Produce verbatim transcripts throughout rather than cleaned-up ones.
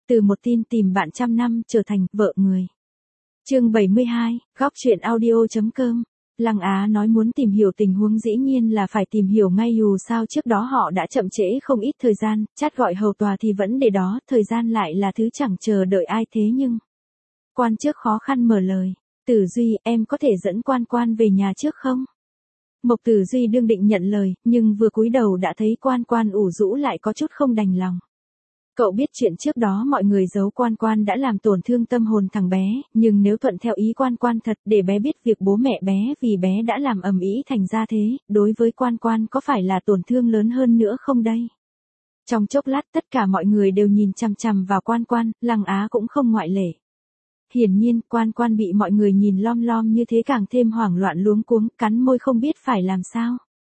từ một tin tìm bạn trăm năm trở thành vợ người. Chương bảy mươi hai, góc truyện audio.com. Lăng Á nói muốn tìm hiểu tình huống dĩ nhiên là phải tìm hiểu ngay, dù sao trước đó họ đã chậm trễ không ít thời gian, chat gọi hầu tòa thì vẫn để đó, thời gian lại là thứ chẳng chờ đợi ai thế nhưng. Quan trước khó khăn mở lời, Tử Duy, em có thể dẫn Quan Quan về nhà trước không? Mộc Tử Duy đương định nhận lời, nhưng vừa cúi đầu đã thấy Quan Quan ủ rũ lại có chút không đành lòng. Cậu biết chuyện trước đó mọi người giấu Quan Quan đã làm tổn thương tâm hồn thằng bé, nhưng nếu thuận theo ý Quan Quan thật để bé biết việc bố mẹ bé vì bé đã làm ầm ĩ thành ra thế, đối với Quan Quan có phải là tổn thương lớn hơn nữa không đây? Trong chốc lát tất cả mọi người đều nhìn chằm chằm vào Quan Quan, Lăng Á cũng không ngoại lệ. Hiển nhiên, Quan Quan bị mọi người nhìn lom lom như thế càng thêm hoảng loạn luống cuống, cắn môi không biết phải làm sao.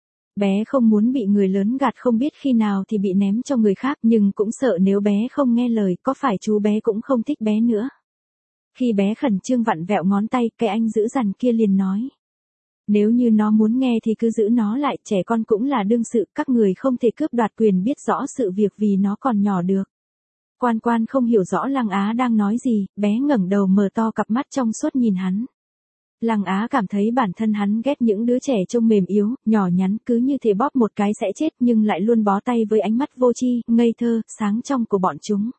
Bé không muốn bị người lớn gạt, không biết khi nào thì bị ném cho người khác, nhưng cũng sợ nếu bé không nghe lời có phải chú bé cũng không thích bé nữa. Khi bé khẩn trương vặn vẹo ngón tay, cái anh dữ dằn kia liền nói. Nếu như nó muốn nghe thì cứ giữ nó lại, trẻ con cũng là đương sự, các người không thể cướp đoạt quyền biết rõ sự việc vì nó còn nhỏ được. Quan Quan không hiểu rõ Lăng Á đang nói gì, bé ngẩng đầu mở to cặp mắt trong suốt nhìn hắn. Lăng Á cảm thấy bản thân hắn ghét những đứa trẻ trông mềm yếu, nhỏ nhắn, cứ như thể bóp một cái sẽ chết nhưng lại luôn bó tay với ánh mắt vô tri, ngây thơ, sáng trong của bọn chúng.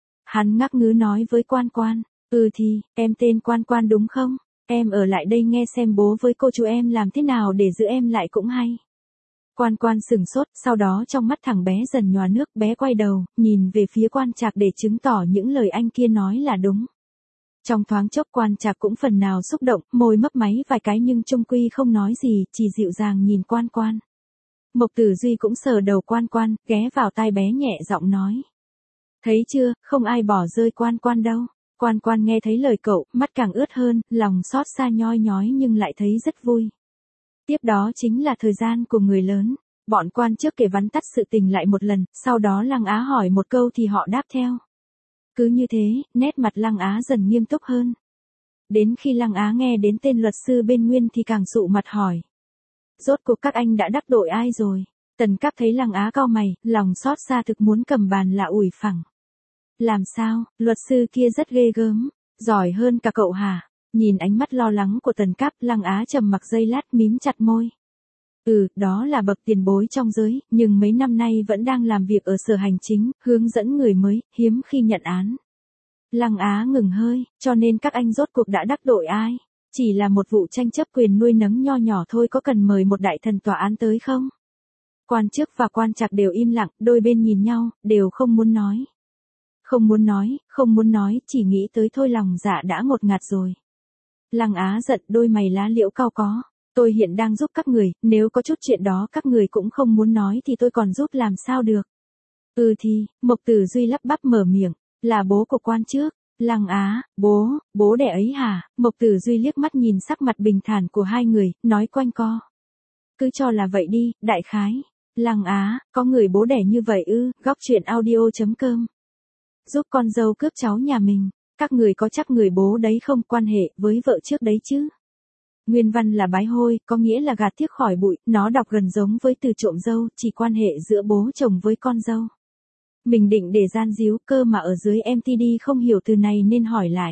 Hắn ngắc ngứ nói với Quan Quan, ừ thì, em tên Quan Quan đúng không? Em ở lại đây nghe xem bố với cô chú em làm thế nào để giữ em lại cũng hay. Quan Quan sửng sốt, sau đó trong mắt thằng bé dần nhòa nước, bé quay đầu, nhìn về phía Quan Trạc để chứng tỏ những lời anh kia nói là đúng. Trong thoáng chốc Quan Trạc cũng phần nào xúc động, môi mấp máy vài cái nhưng chung quy không nói gì, chỉ dịu dàng nhìn Quan Quan. Mộc Tử Duy cũng sờ đầu Quan Quan, ghé vào tai bé nhẹ giọng nói. Thấy chưa, không ai bỏ rơi Quan Quan đâu. Quan Quan nghe thấy lời cậu, mắt càng ướt hơn, lòng xót xa nhoi nhói nhưng lại thấy rất vui. Tiếp đó chính là thời gian của người lớn. Bọn quan trước kể vắn tắt sự tình lại một lần, sau đó Lăng Á hỏi một câu thì họ đáp theo. Cứ như thế, nét mặt Lăng Á dần nghiêm túc hơn. Đến khi Lăng Á nghe đến tên luật sư bên Nguyên thì càng sụ mặt hỏi. Rốt cuộc các anh đã đắc tội ai rồi? Tần Các thấy Lăng Á cau mày, lòng xót xa thực muốn cầm bàn là ủi phẳng. Làm sao, luật sư kia rất ghê gớm, giỏi hơn cả cậu hả? Nhìn ánh mắt lo lắng của Tần Các, Lăng Á trầm mặc giây lát mím chặt môi. Ừ, đó là bậc tiền bối trong giới, nhưng mấy năm nay vẫn đang làm việc ở sở hành chính, hướng dẫn người mới, hiếm khi nhận án. Lăng Á ngừng hơi, cho nên các anh rốt cuộc đã đắc tội ai? Chỉ là một vụ tranh chấp quyền nuôi nấng nho nhỏ thôi, có cần mời một đại thần tòa án tới không? Quan trước và Quan Trạc đều im lặng, đôi bên nhìn nhau, đều không muốn nói. Không muốn nói, không muốn nói, chỉ nghĩ tới thôi lòng dạ đã ngột ngạt rồi. Lăng Á giận, đôi mày lá liễu cau có. Tôi hiện đang giúp các người, nếu có chút chuyện đó các người cũng không muốn nói thì tôi còn giúp làm sao được. Ừ thì, Mộc Tử Duy lắp bắp mở miệng, là bố của Quan trước. Lăng Á, bố, bố đẻ ấy hả? Mộc Tử Duy liếc mắt nhìn sắc mặt bình thản của hai người, nói quanh co. Cứ cho là vậy đi, đại khái. Lăng Á, có người bố đẻ như vậy ư? Góc truyện audio.com. Giúp con dâu cướp cháu nhà mình, các người có chắc người bố đấy không quan hệ với vợ trước đấy chứ? Nguyên văn là bái hôi, có nghĩa là gạt tiếc khỏi bụi, nó đọc gần giống với từ trộm dâu, chỉ quan hệ giữa bố chồng với con dâu. Mình định để gian díu, cơ mà ở dưới em tê đê không hiểu từ này nên hỏi lại.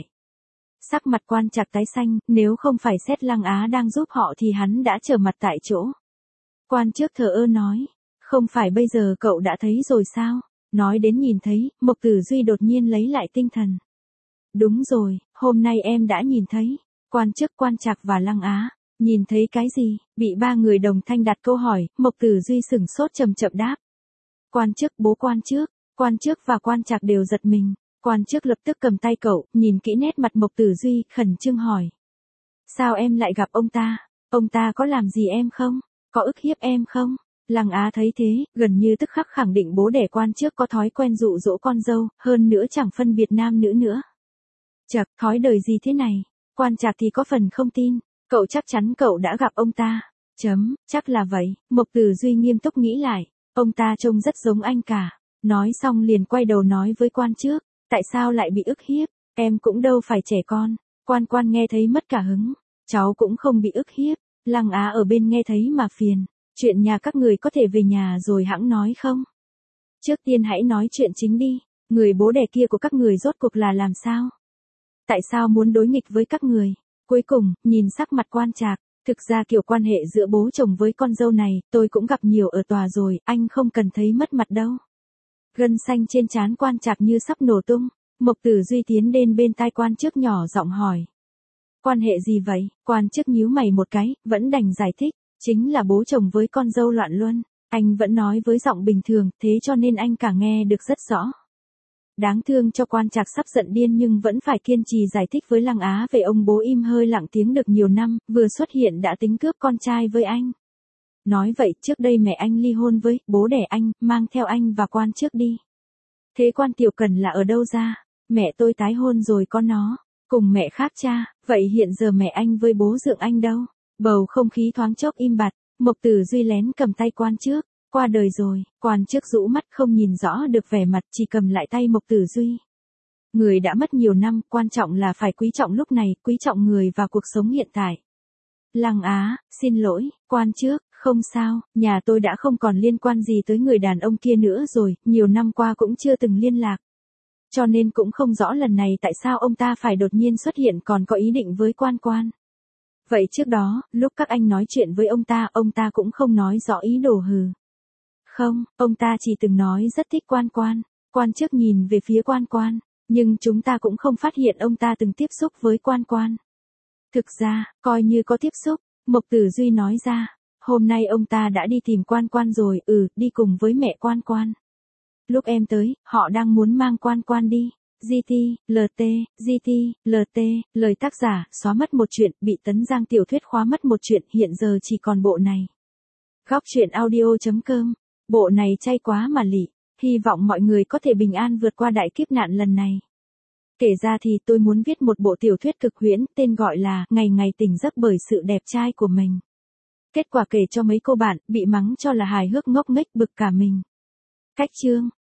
Sắc mặt Quan Trạc tái xanh, nếu không phải xét Lăng Á đang giúp họ thì hắn đã trở mặt tại chỗ. Quan trước thờ ơ nói, không phải bây giờ cậu đã thấy rồi sao? Nói đến nhìn thấy, Mộc Tử Duy đột nhiên lấy lại tinh thần. Đúng rồi, hôm nay em đã nhìn thấy. Quan trước, Quan Trạc và Lăng Á. Nhìn thấy cái gì? Bị ba người đồng thanh đặt câu hỏi, Mộc Tử Duy sửng sốt chậm chậm đáp. Quan trước, bố Quan trước. Quan trước và Quan Trạc đều giật mình. Quan trước lập tức cầm tay cậu, nhìn kỹ nét mặt Mộc Tử Duy, khẩn trương hỏi. Sao em lại gặp ông ta? Ông ta có làm gì em không? Có ức hiếp em không? Lăng Á thấy thế, gần như tức khắc khẳng định bố đẻ Quan trước có thói quen dụ dỗ con dâu, hơn nữa chẳng phân biệt nam nữ nữa. Chậc, thói đời gì thế này? Quan Trạc thì có phần không tin, cậu chắc chắn cậu đã gặp ông ta. Chấm, chắc là vậy. Mộc Tử Duy nghiêm túc nghĩ lại, ông ta trông rất giống anh cả. Nói xong liền quay đầu nói với Quan trước, tại sao lại bị ức hiếp? Em cũng đâu phải trẻ con. Quan Quan nghe thấy mất cả hứng, cháu cũng không bị ức hiếp. Lăng Á ở bên nghe thấy mà phiền, chuyện nhà các người có thể về nhà rồi hẵng nói không? Trước tiên hãy nói chuyện chính đi. Người bố đẻ kia của các người rốt cuộc là làm sao? Tại sao muốn đối nghịch với các người? Cuối cùng, nhìn sắc mặt Quan Trạc, thực ra kiểu quan hệ giữa bố chồng với con dâu này, tôi cũng gặp nhiều ở tòa rồi, anh không cần thấy mất mặt đâu. Gân xanh trên trán Quan Trạc như sắp nổ tung, Mộc Tử Duy tiến đến bên tai quan chức nhỏ giọng hỏi. Quan hệ gì vậy? Quan chức nhíu mày một cái, vẫn đành giải thích, chính là bố chồng với con dâu loạn luân. Anh vẫn nói với giọng bình thường, thế cho nên anh cả nghe được rất rõ. Đáng thương cho Quan Trạc sắp giận điên nhưng vẫn phải kiên trì giải thích với Lăng Á về ông bố im hơi lặng tiếng được nhiều năm, vừa xuất hiện đã tính cướp con trai với anh. Nói vậy trước đây mẹ anh ly hôn với bố đẻ anh, mang theo anh và Quan trước đi. Thế Quan Tiểu Cần là ở đâu ra? Mẹ tôi tái hôn rồi có nó, cùng mẹ khác cha, vậy hiện giờ mẹ anh với bố dượng anh đâu? Bầu không khí thoáng chốc im bặt, Mộc Tử Duy lén cầm tay Quan trước. Qua đời rồi, Quan trước rũ mắt không nhìn rõ được vẻ mặt, chỉ cầm lại tay Mộc Tử Duy. Người đã mất nhiều năm, quan trọng là phải quý trọng lúc này, quý trọng người và cuộc sống hiện tại. Lăng Á, xin lỗi, Quan trước, không sao, nhà tôi đã không còn liên quan gì tới người đàn ông kia nữa rồi, nhiều năm qua cũng chưa từng liên lạc. Cho nên cũng không rõ lần này tại sao ông ta phải đột nhiên xuất hiện còn có ý định với Quan Quan. Vậy trước đó, lúc các anh nói chuyện với ông ta, ông ta cũng không nói rõ ý đồ hừ. Không, ông ta chỉ từng nói rất thích Quan Quan. Quan trước nhìn về phía Quan Quan, nhưng chúng ta cũng không phát hiện ông ta từng tiếp xúc với Quan Quan. Thực ra, coi như có tiếp xúc, Mộc Tử Duy nói ra, hôm nay ông ta đã đi tìm Quan Quan rồi, ừ, đi cùng với mẹ Quan Quan. Lúc em tới, họ đang muốn mang Quan Quan đi. giê tê, lờ tê, giê tê, lờ tê, lời tác giả, xóa mất một chuyện, bị Tấn Giang tiểu thuyết khóa mất một chuyện, hiện giờ chỉ còn bộ này. Góc truyện audio chấm com. Bộ này chay quá mà lị, hy vọng mọi người có thể bình an vượt qua đại kiếp nạn lần này. Kể ra thì tôi muốn viết một bộ tiểu thuyết cực huyễn, tên gọi là Ngày Ngày Tỉnh Giấc bởi sự đẹp trai của mình. Kết quả kể cho mấy cô bạn, bị mắng cho là hài hước ngốc nghếch bực cả mình. Cách chương,